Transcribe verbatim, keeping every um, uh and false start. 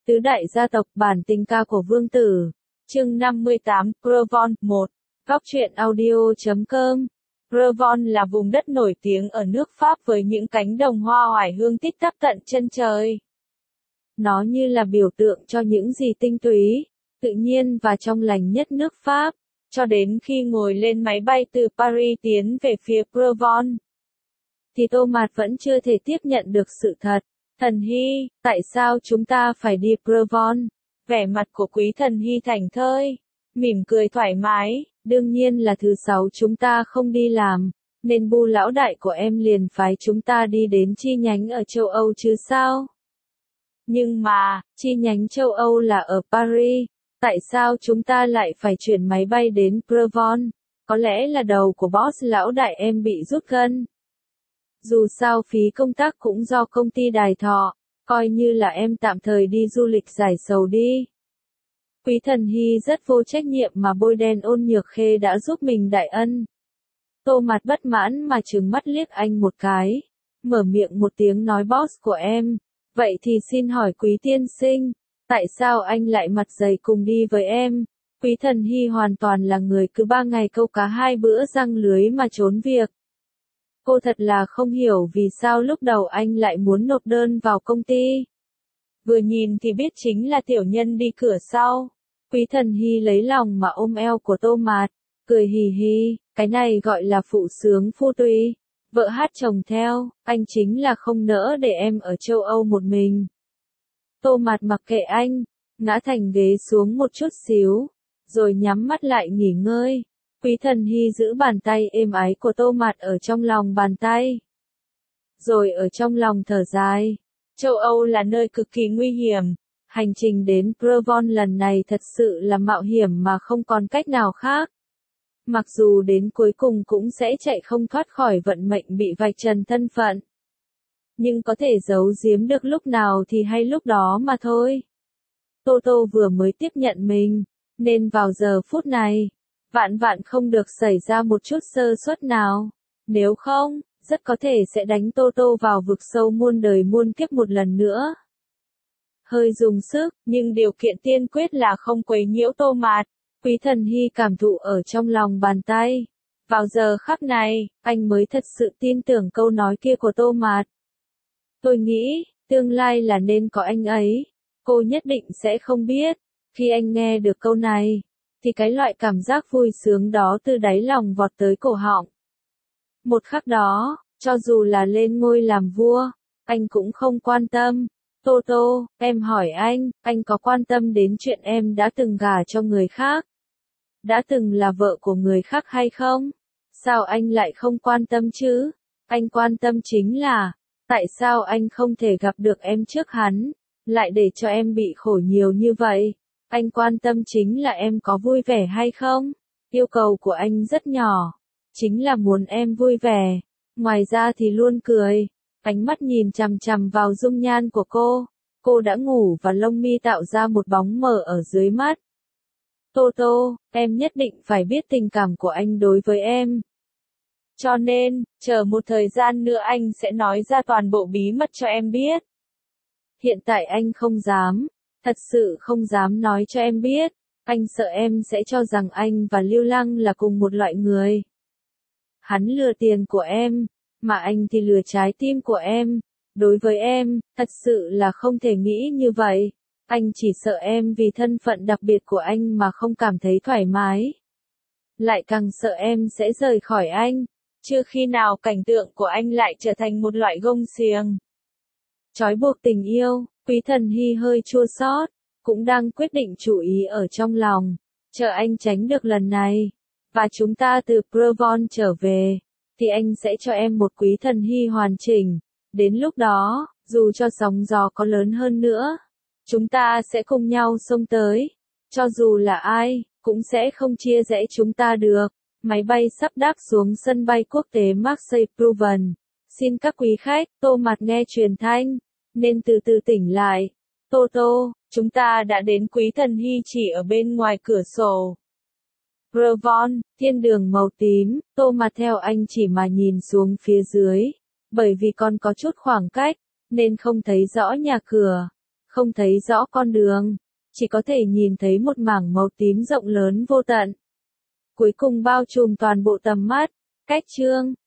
Tứ đại gia tộc bản tình ca của vương tử. Chương năm mươi tám, Provence, một. Góc truyện audio chấm com. Provence là vùng đất nổi tiếng ở nước Pháp với những cánh đồng hoa oải hương tít tắp tận chân trời. Nó như là biểu tượng cho những gì tinh túy, tự nhiên và trong lành nhất nước Pháp, cho đến khi ngồi lên máy bay từ Paris tiến về phía Provence, thì Thomas vẫn chưa thể tiếp nhận được sự thật. Thần Hy, tại sao chúng ta phải đi Provence? Vẻ mặt của quý thần Hy thảnh thơi, mỉm cười thoải mái, đương nhiên là thứ sáu chúng ta không đi làm, nên Bu lão đại của em liền phái chúng ta đi đến chi nhánh ở châu Âu chứ sao? Nhưng mà, chi nhánh châu Âu là ở Paris, tại sao chúng ta lại phải chuyển máy bay đến Provence? Có lẽ là đầu của boss lão đại em bị rút gân. Dù sao phí công tác cũng do công ty đài thọ, coi như là em tạm thời đi du lịch giải sầu đi. Quý thần Hy rất vô trách nhiệm mà bôi đen Ôn Nhược Khê đã giúp mình đại ân. Tô mặt bất mãn mà trừng mắt liếc anh một cái, mở miệng một tiếng nói boss của em, vậy thì xin hỏi quý tiên sinh, tại sao anh lại mặt dày cùng đi với em? Quý thần Hy hoàn toàn là người cứ ba ngày câu cá hai bữa răng lưới mà trốn việc. Cô thật là không hiểu vì sao lúc đầu anh lại muốn nộp đơn vào công ty. Vừa nhìn thì biết chính là tiểu nhân đi cửa sau. Quý thần Hy lấy lòng mà ôm eo của Tô Mạt, cười hì hì, cái này gọi là phụ sướng phu tùy, vợ hát chồng theo, anh chính là không nỡ để em ở châu Âu một mình. Tô Mạt mặc kệ anh, ngã thành ghế xuống một chút xíu, rồi nhắm mắt lại nghỉ ngơi. Quý thần Hy giữ bàn tay êm ái của Tô Mạt ở trong lòng bàn tay. Rồi ở trong lòng thở dài. Châu Âu là nơi cực kỳ nguy hiểm. Hành trình đến Provence lần này thật sự là mạo hiểm mà không còn cách nào khác. Mặc dù đến cuối cùng cũng sẽ chạy không thoát khỏi vận mệnh bị vạch trần thân phận. Nhưng có thể giấu giếm được lúc nào thì hay lúc đó mà thôi. Tô Tô vừa mới tiếp nhận mình, nên vào giờ phút này, vạn vạn không được xảy ra một chút sơ suất nào. Nếu không, rất có thể sẽ đánh Tô Tô vào vực sâu muôn đời muôn kiếp một lần nữa. Hơi dùng sức, nhưng điều kiện tiên quyết là không quấy nhiễu Tô Mạt. Quý thần Hy cảm thụ ở trong lòng bàn tay. Vào giờ khắc này, anh mới thật sự tin tưởng câu nói kia của Tô Mạt. Tôi nghĩ, tương lai là nên có anh ấy. Cô nhất định sẽ không biết. Khi anh nghe được câu này, thì cái loại cảm giác vui sướng đó từ đáy lòng vọt tới cổ họng. Một khắc đó, cho dù là lên ngôi làm vua, anh cũng không quan tâm. Tô Tô, em hỏi anh, anh có quan tâm đến chuyện em đã từng gả cho người khác? Đã từng là vợ của người khác hay không? Sao anh lại không quan tâm chứ? Anh quan tâm chính là, tại sao anh không thể gặp được em trước hắn, lại để cho em bị khổ nhiều như vậy? Anh quan tâm chính là em có vui vẻ hay không? Yêu cầu của anh rất nhỏ, chính là muốn em vui vẻ. Ngoài ra thì luôn cười. Ánh mắt nhìn chằm chằm vào dung nhan của cô. Cô đã ngủ và lông mi tạo ra một bóng mờ ở dưới mắt. Tô Tô, em nhất định phải biết tình cảm của anh đối với em. Cho nên, chờ một thời gian nữa anh sẽ nói ra toàn bộ bí mật cho em biết. Hiện tại anh không dám. Thật sự không dám nói cho em biết, anh sợ em sẽ cho rằng anh và Lưu Lăng là cùng một loại người. Hắn lừa tiền của em, mà anh thì lừa trái tim của em. Đối với em, thật sự là không thể nghĩ như vậy. Anh chỉ sợ em vì thân phận đặc biệt của anh mà không cảm thấy thoải mái. Lại càng sợ em sẽ rời khỏi anh, chưa khi nào cảnh tượng của anh lại trở thành một loại gông xiềng. Trói buộc tình yêu. Quý thần Hy hơi chua xót, cũng đang quyết định chú ý ở trong lòng, chờ anh tránh được lần này, và chúng ta từ Provence trở về, thì anh sẽ cho em một quý thần Hy hoàn chỉnh. Đến lúc đó, dù cho sóng gió có lớn hơn nữa, chúng ta sẽ cùng nhau xông tới. Cho dù là ai, cũng sẽ không chia rẽ chúng ta được. Máy bay sắp đáp xuống sân bay quốc tế Marseille-Provence. Xin các quý khách, Tô Mạt nghe truyền thanh, nên từ từ tỉnh lại. Tô Tô, chúng ta đã đến quý thần Hy chỉ ở bên ngoài cửa sổ. Provence, thiên đường màu tím, Tô Mạt theo anh chỉ mà nhìn xuống phía dưới. Bởi vì còn có chút khoảng cách, nên không thấy rõ nhà cửa. không thấy rõ con đường, chỉ có thể nhìn thấy một mảng màu tím rộng lớn vô tận. Cuối cùng bao trùm toàn bộ tầm mắt. Cách chương